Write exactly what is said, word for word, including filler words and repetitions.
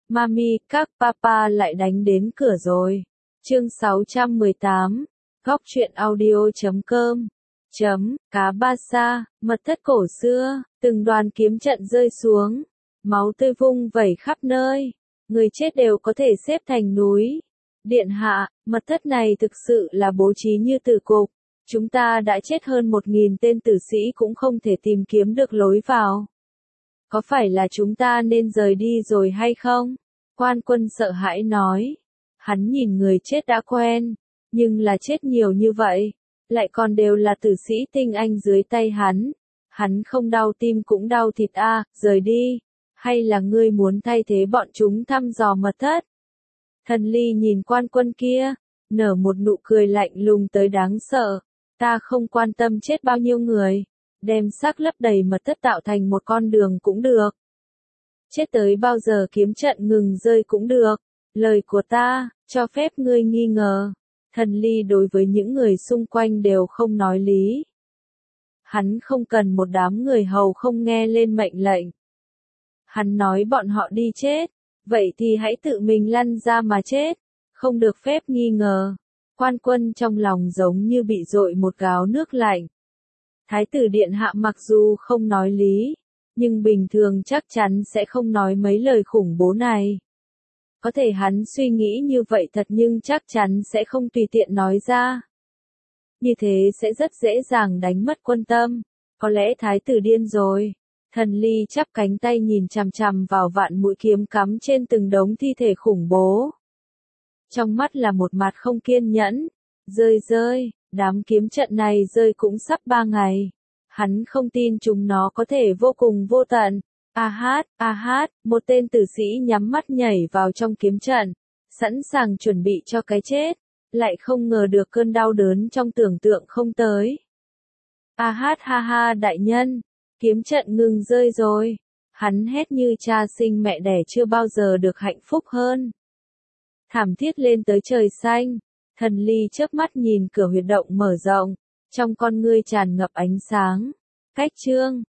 Mami, các papa lại đánh đến cửa rồi. Chương sáu trăm mười tám. Góc truyện audio chấm com. Chấm, cá ba sa, mật thất cổ xưa, từng đoàn kiếm trận rơi xuống. Máu tươi vung vẩy khắp nơi. Người chết đều có thể xếp thành núi. Điện hạ, mật thất này thực sự là bố trí như tử cục. Chúng ta đã chết hơn một nghìn tên tử sĩ cũng không thể tìm kiếm được lối vào. Có phải là chúng ta nên rời đi rồi hay không? Quan Quân sợ hãi nói. Hắn nhìn người chết đã quen, nhưng là chết nhiều như vậy, lại còn đều là tử sĩ tinh anh dưới tay hắn. Hắn không đau tim cũng đau thịt a, à, rời đi. Hay là ngươi muốn thay thế bọn chúng thăm dò mật thất? Thần Ly nhìn Quan Quân kia, nở một nụ cười lạnh lùng tới đáng sợ. Ta không quan tâm chết bao nhiêu người, đem xác lấp đầy mật thất tạo thành một con đường cũng được. Chết tới bao giờ kiếm trận ngừng rơi cũng được. Lời của ta, cho phép ngươi nghi ngờ. Thần Ly đối với những người xung quanh đều không nói lý. Hắn không cần một đám người hầu không nghe lên mệnh lệnh. Hắn nói bọn họ đi chết, vậy thì hãy tự mình lăn ra mà chết, không được phép nghi ngờ. Quan Quân trong lòng giống như bị dội một gáo nước lạnh. Thái tử điện hạ mặc dù không nói lý, nhưng bình thường chắc chắn sẽ không nói mấy lời khủng bố này. Có thể hắn suy nghĩ như vậy thật nhưng chắc chắn sẽ không tùy tiện nói ra. Như thế sẽ rất dễ dàng đánh mất quân tâm. Có lẽ thái tử điên rồi. Thần Ly chắp cánh tay nhìn chằm chằm vào vạn mũi kiếm cắm trên từng đống thi thể khủng bố. Trong mắt là một mặt không kiên nhẫn. Rơi rơi, đám kiếm trận này rơi cũng sắp ba ngày. Hắn không tin chúng nó có thể vô cùng vô tận. A hát, a hát, một tên tử sĩ nhắm mắt nhảy vào trong kiếm trận, sẵn sàng chuẩn bị cho cái chết, lại không ngờ được cơn đau đớn trong tưởng tượng không tới. A hát ha ha đại nhân, kiếm trận ngừng rơi rồi. Hắn hét như cha sinh mẹ đẻ chưa bao giờ được hạnh phúc hơn. Thảm thiết lên tới trời xanh, Thần Ly chớp mắt nhìn cửa huyệt động mở rộng, trong con ngươi tràn ngập ánh sáng. Cách chương